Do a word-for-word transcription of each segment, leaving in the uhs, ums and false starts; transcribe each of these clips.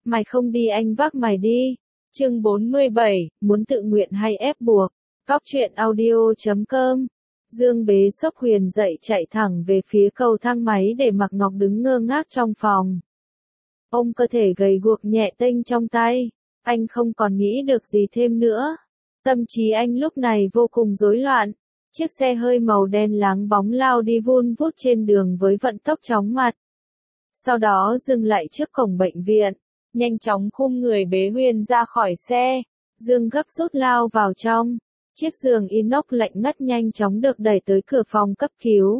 Mày không đi anh vác mày đi. Chương bốn mươi bảy, muốn tự nguyện hay ép buộc. Cóc truyện audio chấm com. Dương bế sốc Huyền dậy chạy thẳng về phía cầu thang máy để Mạc Ngọc đứng ngơ ngác trong phòng. Ôm cơ thể gầy guộc nhẹ tênh trong tay, anh không còn nghĩ được gì thêm nữa. Tâm trí anh lúc này vô cùng rối loạn. Chiếc xe hơi màu đen láng bóng lao đi vun vút trên đường với vận tốc chóng mặt. Sau đó dừng lại trước cổng bệnh viện, nhanh chóng khum người bế Huyền ra khỏi xe. Dương gấp rút lao vào trong. Chiếc giường inox lạnh ngắt nhanh chóng được đẩy tới cửa phòng cấp cứu.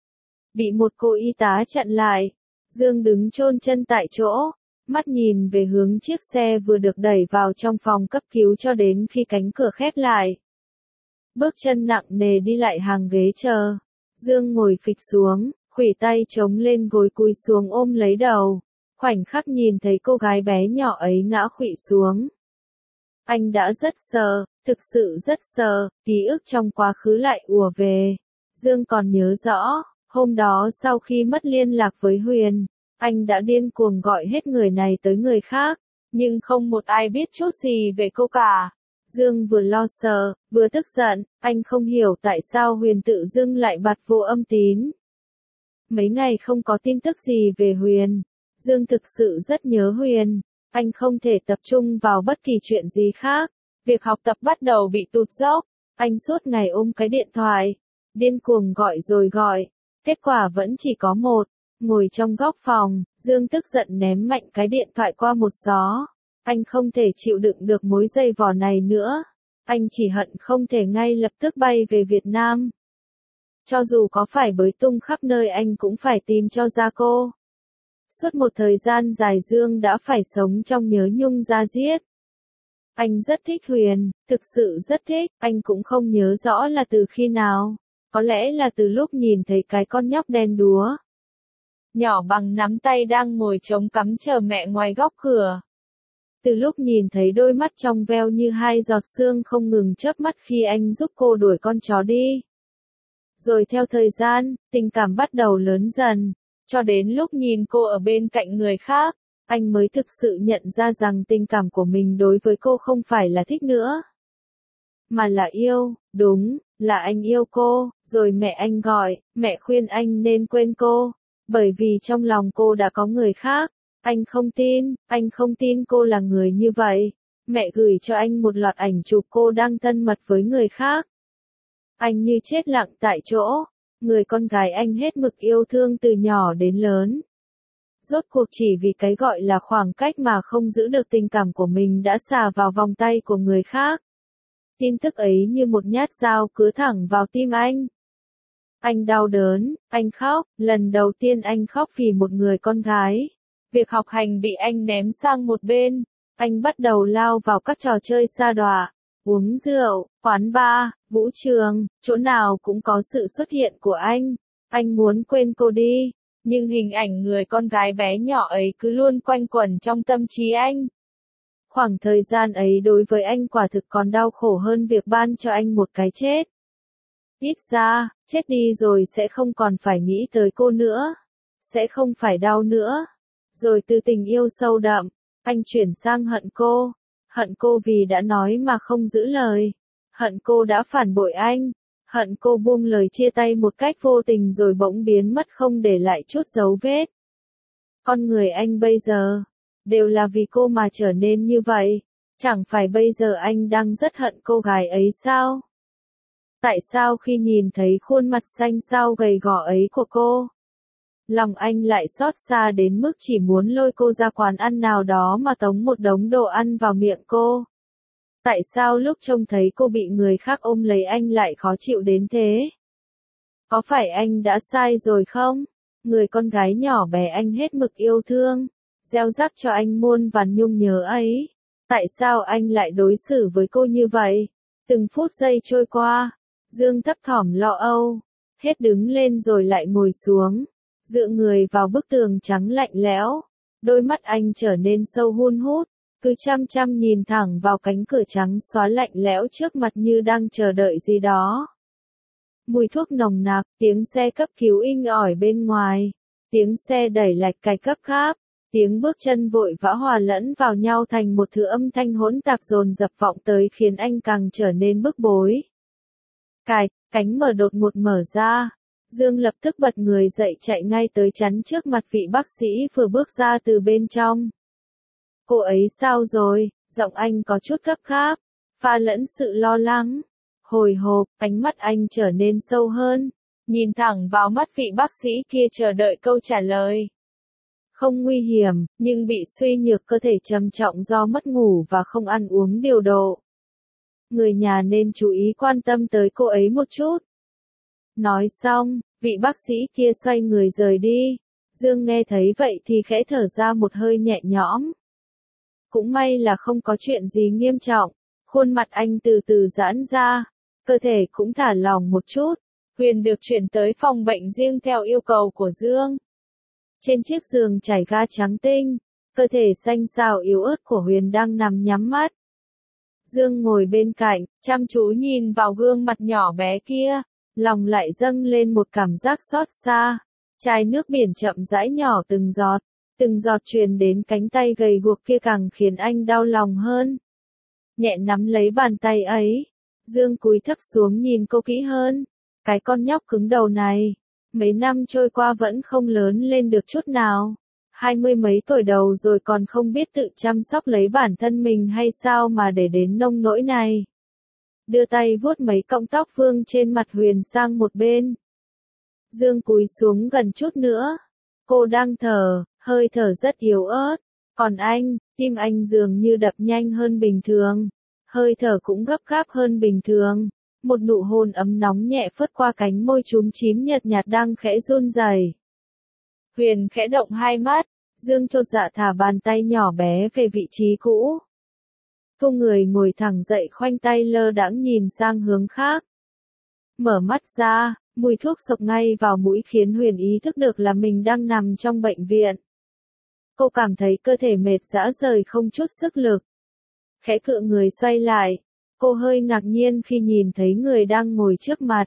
Bị một cô y tá chặn lại, Dương đứng chôn chân tại chỗ, mắt nhìn về hướng chiếc xe vừa được đẩy vào trong phòng cấp cứu cho đến khi cánh cửa khép lại. Bước chân nặng nề đi lại hàng ghế chờ. Dương ngồi phịch xuống, khuỷu tay chống lên gối cúi xuống ôm lấy đầu. Khoảnh khắc nhìn thấy cô gái bé nhỏ ấy ngã khuỵu xuống. Anh đã rất sợ, thực sự rất sợ, ký ức trong quá khứ lại ùa về. Dương còn nhớ rõ, hôm đó sau khi mất liên lạc với Huyền, anh đã điên cuồng gọi hết người này tới người khác, nhưng không một ai biết chút gì về cô cả. Dương vừa lo sợ, vừa tức giận, anh không hiểu tại sao Huyền tự dưng lại bật vô âm tín. Mấy ngày không có tin tức gì về Huyền, Dương thực sự rất nhớ Huyền, anh không thể tập trung vào bất kỳ chuyện gì khác. Việc học tập bắt đầu bị tụt dốc, anh suốt ngày ôm cái điện thoại, điên cuồng gọi rồi gọi, kết quả vẫn chỉ có một. Ngồi trong góc phòng, Dương tức giận ném mạnh cái điện thoại qua một gió. Anh không thể chịu đựng được mối dây vò này nữa. Anh chỉ hận không thể ngay lập tức bay về Việt Nam. Cho dù có phải bới tung khắp nơi anh cũng phải tìm cho ra cô. Suốt một thời gian dài Dương đã phải sống trong nhớ nhung da diết. Anh rất thích Huyền, thực sự rất thích, anh cũng không nhớ rõ là từ khi nào. Có lẽ là từ lúc nhìn thấy cái con nhóc đen đúa nhỏ bằng nắm tay đang ngồi chống cắm chờ mẹ ngoài góc cửa. Từ lúc nhìn thấy đôi mắt trong veo như hai giọt sương không ngừng chớp mắt khi anh giúp cô đuổi con chó đi. Rồi theo thời gian, tình cảm bắt đầu lớn dần, cho đến lúc nhìn cô ở bên cạnh người khác, anh mới thực sự nhận ra rằng tình cảm của mình đối với cô không phải là thích nữa, mà là yêu. Đúng, là anh yêu cô, rồi mẹ anh gọi, mẹ khuyên anh nên quên cô, bởi vì trong lòng cô đã có người khác. Anh không tin, anh không tin cô là người như vậy. Mẹ gửi cho anh một loạt ảnh chụp cô đang thân mật với người khác. Anh như chết lặng tại chỗ, người con gái anh hết mực yêu thương từ nhỏ đến lớn. Rốt cuộc chỉ vì cái gọi là khoảng cách mà không giữ được tình cảm của mình đã xả vào vòng tay của người khác. Tin tức ấy như một nhát dao cứa thẳng vào tim anh. Anh đau đớn, anh khóc, lần đầu tiên anh khóc vì một người con gái. Việc học hành bị anh ném sang một bên, anh bắt đầu lao vào các trò chơi sa đọa, uống rượu, quán bar, vũ trường, chỗ nào cũng có sự xuất hiện của anh. Anh muốn quên cô đi, nhưng hình ảnh người con gái bé nhỏ ấy cứ luôn quanh quẩn trong tâm trí anh. Khoảng thời gian ấy đối với anh quả thực còn đau khổ hơn việc ban cho anh một cái chết. Ít ra, chết đi rồi sẽ không còn phải nghĩ tới cô nữa, sẽ không phải đau nữa. Rồi từ tình yêu sâu đậm, anh chuyển sang hận cô. Hận cô vì đã nói mà không giữ lời. Hận cô đã phản bội anh. Hận cô buông lời chia tay một cách vô tình rồi bỗng biến mất không để lại chút dấu vết. Con người anh bây giờ, đều là vì cô mà trở nên như vậy. Chẳng phải bây giờ anh đang rất hận cô gái ấy sao? Tại sao khi nhìn thấy khuôn mặt xanh xao gầy gò ấy của cô, lòng anh lại xót xa đến mức chỉ muốn lôi cô ra quán ăn nào đó mà tống một đống đồ ăn vào miệng cô? Tại sao lúc trông thấy cô bị người khác ôm lấy anh lại khó chịu đến thế? Có phải anh đã sai rồi không? Người con gái nhỏ bé anh hết mực yêu thương, gieo rắc cho anh muôn vàn nhung nhớ ấy. Tại sao anh lại đối xử với cô như vậy? Từng phút giây trôi qua, Dương thấp thỏm lo âu, hết đứng lên rồi lại ngồi xuống, dựa người vào bức tường trắng lạnh lẽo. Đôi mắt anh trở nên sâu hun hút, cứ chăm chăm nhìn thẳng vào cánh cửa trắng xóa lạnh lẽo trước mặt như đang chờ đợi gì đó. Mùi thuốc nồng nặc, tiếng xe cấp cứu inh ỏi bên ngoài, tiếng xe đẩy lạch cạch gấp gáp, Tiếng bước chân vội vã hòa lẫn vào nhau thành một thứ âm thanh hỗn tạp dồn dập vọng tới khiến anh càng trở nên bức bối. Cài, cánh mở đột ngột mở ra. Dương lập tức bật người dậy chạy ngay tới chắn trước mặt vị bác sĩ vừa bước ra từ bên trong. Cô ấy sao rồi? Giọng anh có chút gấp gáp, pha lẫn sự lo lắng. Hồi hộp, ánh mắt anh trở nên sâu hơn, nhìn thẳng vào mắt vị bác sĩ kia chờ đợi câu trả lời. Không nguy hiểm, nhưng bị suy nhược cơ thể trầm trọng do mất ngủ và không ăn uống điều độ. Người nhà nên chú ý quan tâm tới cô ấy một chút. Nói xong, vị bác sĩ kia xoay người rời đi. Dương nghe thấy vậy thì khẽ thở ra một hơi nhẹ nhõm. Cũng may là không có chuyện gì nghiêm trọng. Khuôn mặt anh từ từ giãn ra, cơ thể cũng thả lỏng một chút. Huyền được chuyển tới phòng bệnh riêng theo yêu cầu của Dương. Trên chiếc giường trải ga trắng tinh, cơ thể xanh xao yếu ớt của Huyền đang nằm nhắm mắt. Dương ngồi bên cạnh, chăm chú nhìn vào gương mặt nhỏ bé kia, lòng lại dâng lên một cảm giác xót xa. Chai nước biển chậm rãi nhỏ từng giọt, từng giọt truyền đến cánh tay gầy guộc kia càng khiến anh đau lòng hơn. Nhẹ nắm lấy bàn tay ấy, Dương cúi thấp xuống nhìn cô kỹ hơn. Cái con nhóc cứng đầu này, mấy năm trôi qua vẫn không lớn lên được chút nào. Hai mươi mấy tuổi đầu rồi còn không biết tự chăm sóc lấy bản thân mình hay sao mà để đến nông nỗi này. Đưa tay vuốt mấy cọng tóc vương trên mặt Huyền sang một bên. Dương cúi xuống gần chút nữa. Cô đang thở, hơi thở rất yếu ớt. Còn anh, tim anh dường như đập nhanh hơn bình thường. Hơi thở cũng gấp gáp hơn bình thường. Một nụ hôn ấm nóng nhẹ phớt qua cánh môi chúm chím nhợt nhạt đang khẽ run rẩy. Huyền khẽ động hai mắt, Dương chột dạ thả bàn tay nhỏ bé về vị trí cũ. Cô người ngồi thẳng dậy khoanh tay lơ đãng nhìn sang hướng khác. Mở mắt ra, mùi thuốc sộc ngay vào mũi khiến Huyền ý thức được là mình đang nằm trong bệnh viện. Cô cảm thấy cơ thể mệt rã rời không chút sức lực. Khẽ cựa người xoay lại. Cô hơi ngạc nhiên khi nhìn thấy người đang ngồi trước mặt.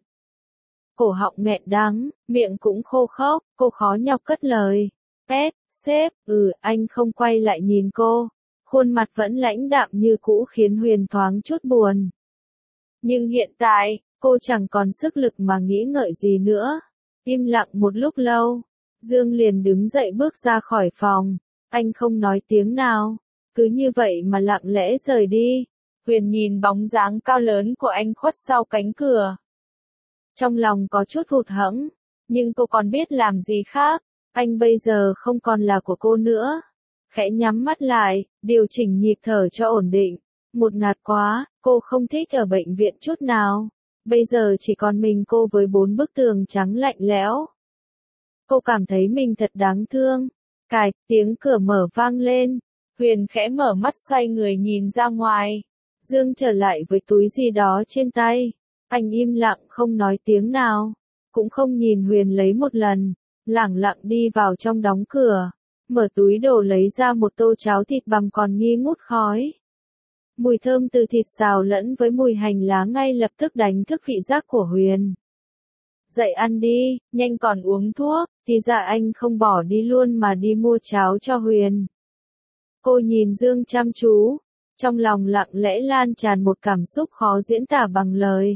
Cổ họng nghẹn đắng, miệng cũng khô khốc, cô khó nhọc cất lời. Pet, sếp, ừ, anh không quay lại nhìn cô. Khuôn mặt vẫn lãnh đạm như cũ khiến Huyền thoáng chút buồn. Nhưng hiện tại, cô chẳng còn sức lực mà nghĩ ngợi gì nữa. Im lặng một lúc lâu, Dương liền đứng dậy bước ra khỏi phòng. Anh không nói tiếng nào, cứ như vậy mà lặng lẽ rời đi. Huyền nhìn bóng dáng cao lớn của anh khuất sau cánh cửa. Trong lòng có chút hụt hẫng, nhưng cô còn biết làm gì khác, anh bây giờ không còn là của cô nữa. Khẽ nhắm mắt lại, điều chỉnh nhịp thở cho ổn định. Một ngạt quá, cô không thích ở bệnh viện chút nào. Bây giờ chỉ còn mình cô với bốn bức tường trắng lạnh lẽo. Cô cảm thấy mình thật đáng thương. Cạch, tiếng cửa mở vang lên. Huyền khẽ mở mắt xoay người nhìn ra ngoài. Dương trở lại với túi gì đó trên tay. Anh im lặng không nói tiếng nào. Cũng không nhìn Huyền lấy một lần. Lẳng lặng đi vào trong đóng cửa. Mở túi đồ lấy ra một tô cháo thịt bằm còn nghi ngút khói. Mùi thơm từ thịt xào lẫn với mùi hành lá ngay lập tức đánh thức vị giác của Huyền. Dậy ăn đi, nhanh còn uống thuốc, thì dạ anh không bỏ đi luôn mà đi mua cháo cho Huyền. Cô nhìn Dương chăm chú, trong lòng lặng lẽ lan tràn một cảm xúc khó diễn tả bằng lời.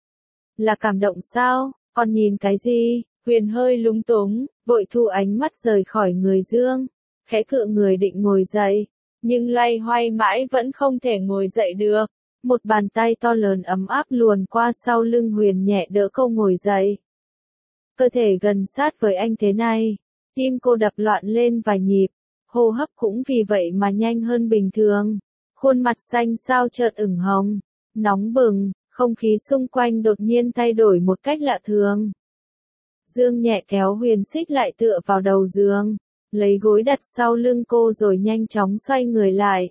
Là cảm động sao, còn nhìn cái gì? Huyền hơi lúng túng, vội thu ánh mắt rời khỏi người Dương, khẽ cựa người định ngồi dậy, nhưng loay hoay mãi vẫn không thể ngồi dậy được. Một bàn tay to lớn ấm áp luồn qua sau lưng Huyền nhẹ đỡ cô ngồi dậy. Cơ thể gần sát với anh thế này, tim cô đập loạn lên vài nhịp, hô hấp cũng vì vậy mà nhanh hơn bình thường. Khuôn mặt xanh xao chợt ửng hồng, nóng bừng, không khí xung quanh đột nhiên thay đổi một cách lạ thường. Dương nhẹ kéo Huyền xích lại tựa vào đầu giường, lấy gối đặt sau lưng cô rồi nhanh chóng xoay người lại.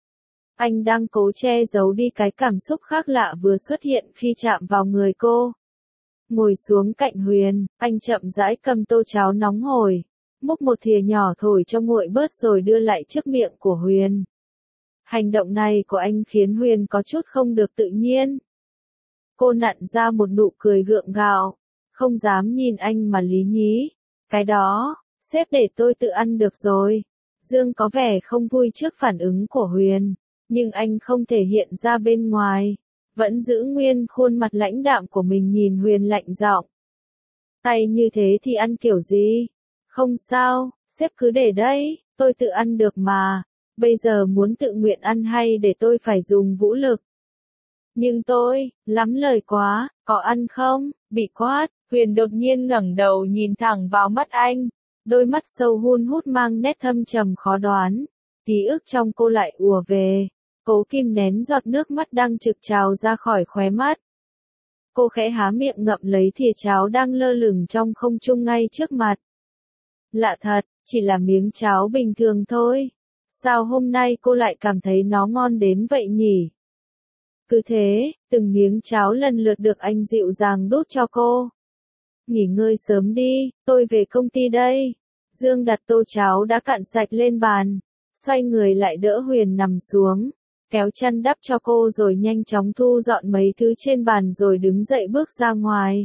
Anh đang cố che giấu đi cái cảm xúc khác lạ vừa xuất hiện khi chạm vào người cô. Ngồi xuống cạnh Huyền, anh chậm rãi cầm tô cháo nóng hổi, múc một thìa nhỏ thổi cho nguội bớt rồi đưa lại trước miệng của Huyền. Hành động này của anh khiến Huyền có chút không được tự nhiên. Cô nặn ra một nụ cười gượng gạo, không dám nhìn anh mà lý nhí. Cái đó, sếp để tôi tự ăn được rồi. Dương có vẻ không vui trước phản ứng của Huyền, nhưng anh không thể hiện ra bên ngoài, vẫn giữ nguyên khuôn mặt lãnh đạm của mình nhìn Huyền lạnh giọng. Tay như thế thì ăn kiểu gì? Không sao, sếp cứ để đấy, tôi tự ăn được mà, bây giờ muốn tự nguyện ăn hay để tôi phải dùng vũ lực? Nhưng tôi, lắm lời quá, có ăn không? Bị quát, Huyền đột nhiên ngẩng đầu nhìn thẳng vào mắt anh, đôi mắt sâu hun hút mang nét thâm trầm khó đoán, ký ức trong cô lại ùa về, cố kìm nén giọt nước mắt đang trực trào ra khỏi khóe mắt. Cô khẽ há miệng ngậm lấy thìa cháo đang lơ lửng trong không trung ngay trước mặt. Lạ thật, chỉ là miếng cháo bình thường thôi. Sao hôm nay cô lại cảm thấy nó ngon đến vậy nhỉ? Cứ thế, từng miếng cháo lần lượt được anh dịu dàng đút cho cô. Nghỉ ngơi sớm đi, tôi về công ty đây. Dương đặt tô cháo đã cạn sạch lên bàn, xoay người lại đỡ Huyền nằm xuống, kéo chăn đắp cho cô rồi nhanh chóng thu dọn mấy thứ trên bàn rồi đứng dậy bước ra ngoài.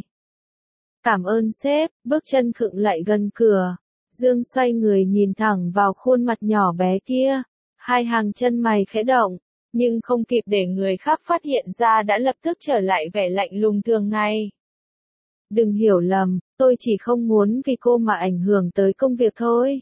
Cảm ơn sếp, bước chân khựng lại gần cửa. Dương xoay người nhìn thẳng vào khuôn mặt nhỏ bé kia, hai hàng chân mày khẽ động, nhưng không kịp để người khác phát hiện ra đã lập tức trở lại vẻ lạnh lùng thường ngày. Đừng hiểu lầm, tôi chỉ không muốn vì cô mà ảnh hưởng tới công việc thôi.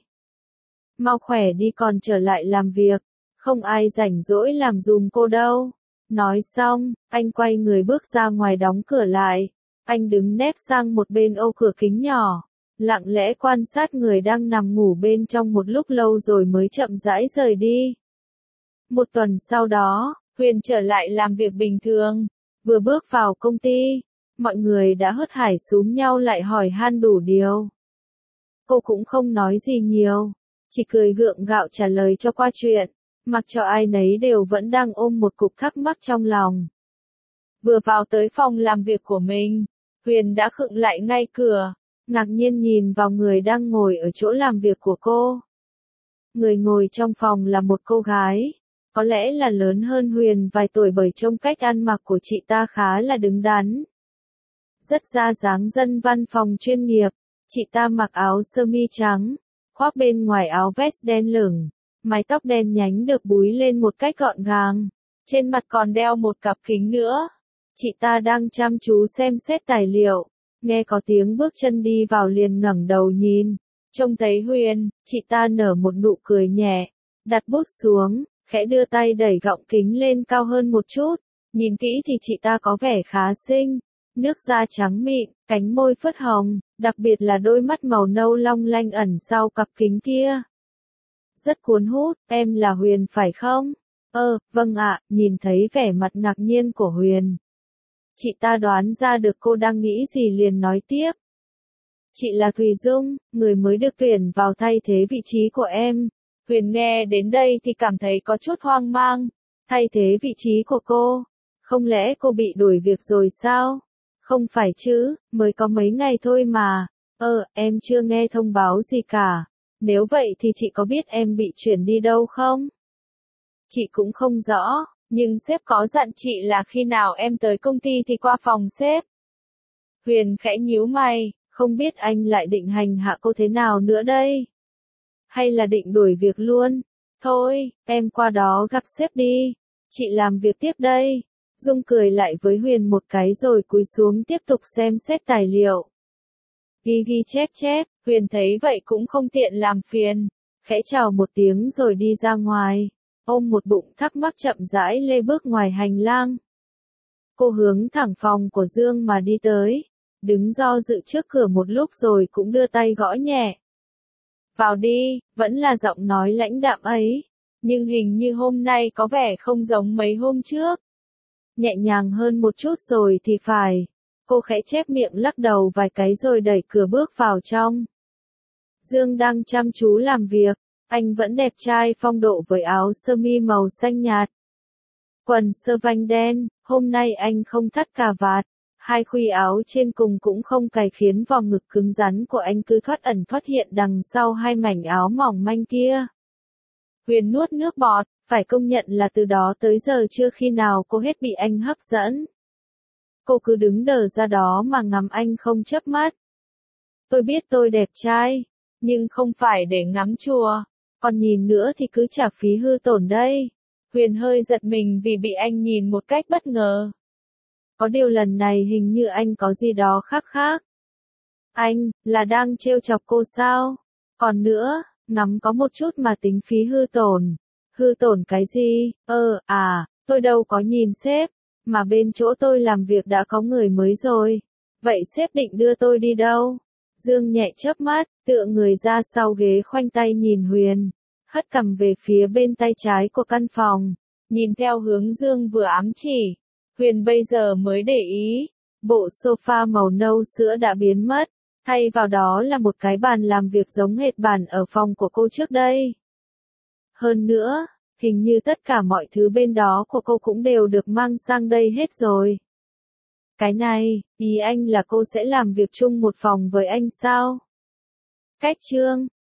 Mau khỏe đi còn trở lại làm việc, không ai rảnh rỗi làm giùm cô đâu. Nói xong, anh quay người bước ra ngoài đóng cửa lại. Anh đứng nép sang một bên ô cửa kính nhỏ, lặng lẽ quan sát người đang nằm ngủ bên trong một lúc lâu rồi mới chậm rãi rời đi. Một tuần sau đó, Huyền trở lại làm việc bình thường. Vừa bước vào công ty, mọi người đã hớt hải xúm nhau lại hỏi han đủ điều. Cô cũng không nói gì nhiều, chỉ cười gượng gạo trả lời cho qua chuyện, mặc cho ai nấy đều vẫn đang ôm một cục thắc mắc trong lòng. Vừa vào tới phòng làm việc của mình, Huyền đã khựng lại ngay cửa, ngạc nhiên nhìn vào người đang ngồi ở chỗ làm việc của cô. Người ngồi trong phòng là một cô gái, có lẽ là lớn hơn Huyền vài tuổi bởi trông cách ăn mặc của chị ta khá là đứng đắn. Rất ra dáng dân văn phòng chuyên nghiệp, chị ta mặc áo sơ mi trắng, khoác bên ngoài áo vest đen lửng, mái tóc đen nhánh được búi lên một cách gọn gàng, trên mặt còn đeo một cặp kính nữa. Chị ta đang chăm chú xem xét tài liệu, nghe có tiếng bước chân đi vào liền ngẩng đầu nhìn, trông thấy Huyền, chị ta nở một nụ cười nhẹ, đặt bút xuống, khẽ đưa tay đẩy gọng kính lên cao hơn một chút, nhìn kỹ thì chị ta có vẻ khá xinh, nước da trắng mịn, cánh môi phớt hồng, đặc biệt là đôi mắt màu nâu long lanh ẩn sau cặp kính kia. Rất cuốn hút, em là Huyền phải không? Ơ, vâng ạ, nhìn thấy vẻ mặt ngạc nhiên của Huyền. Chị ta đoán ra được cô đang nghĩ gì liền nói tiếp. Chị là Thùy Dung, người mới được tuyển vào thay thế vị trí của em. Huyền nghe đến đây thì cảm thấy có chút hoang mang. Thay thế vị trí của cô? Không lẽ cô bị đuổi việc rồi sao? Không phải chứ, mới có mấy ngày thôi mà. Ờ, em chưa nghe thông báo gì cả. Nếu vậy thì chị có biết em bị chuyển đi đâu không? Chị cũng không rõ, nhưng sếp có dặn chị là khi nào em tới công ty thì qua phòng sếp. Huyền khẽ nhíu mày, không biết anh lại định hành hạ cô thế nào nữa đây? Hay là định đuổi việc luôn? Thôi, em qua đó gặp sếp đi. Chị làm việc tiếp đây. Dung cười lại với Huyền một cái rồi cúi xuống tiếp tục xem xét tài liệu. Ghi ghi chép chép, Huyền thấy vậy cũng không tiện làm phiền. Khẽ chào một tiếng rồi đi ra ngoài. Ôm một bụng thắc mắc chậm rãi lê bước ngoài hành lang. Cô hướng thẳng phòng của Dương mà đi tới. Đứng do dự trước cửa một lúc rồi cũng đưa tay gõ nhẹ. Vào đi, vẫn là giọng nói lãnh đạm ấy. Nhưng hình như hôm nay có vẻ không giống mấy hôm trước. Nhẹ nhàng hơn một chút rồi thì phải. Cô khẽ chép miệng lắc đầu vài cái rồi đẩy cửa bước vào trong. Dương đang chăm chú làm việc. Anh vẫn đẹp trai phong độ với áo sơ mi màu xanh nhạt. Quần sơ vanh đen, hôm nay anh không thắt cà vạt. Hai khuy áo trên cùng cũng không cài khiến vòng ngực cứng rắn của anh cứ thoát ẩn thoát hiện đằng sau hai mảnh áo mỏng manh kia. Huyền nuốt nước bọt, phải công nhận là từ đó tới giờ chưa khi nào cô hết bị anh hấp dẫn. Cô cứ đứng đờ ra đó mà ngắm anh không chớp mắt. Tôi biết tôi đẹp trai, nhưng không phải để ngắm chùa. Còn nhìn nữa thì cứ trả phí hư tổn đây. Huyền hơi giật mình vì bị anh nhìn một cách bất ngờ. Có điều lần này hình như anh có gì đó khác khác. Anh, là đang trêu chọc cô sao? Còn nữa, ngắm có một chút mà tính phí hư tổn. Hư tổn cái gì? Ờ, à, tôi đâu có nhìn sếp, mà bên chỗ tôi làm việc đã có người mới rồi. Vậy sếp định đưa tôi đi đâu? Dương nhẹ chớp mắt, tựa người ra sau ghế khoanh tay nhìn Huyền, hất cằm về phía bên tay trái của căn phòng, nhìn theo hướng Dương vừa ám chỉ. Huyền bây giờ mới để ý, bộ sofa màu nâu sữa đã biến mất, thay vào đó là một cái bàn làm việc giống hệt bàn ở phòng của cô trước đây. Hơn nữa, hình như tất cả mọi thứ bên đó của cô cũng đều được mang sang đây hết rồi. Cái này, ý anh là cô sẽ làm việc chung một phòng với anh sao? Cách chương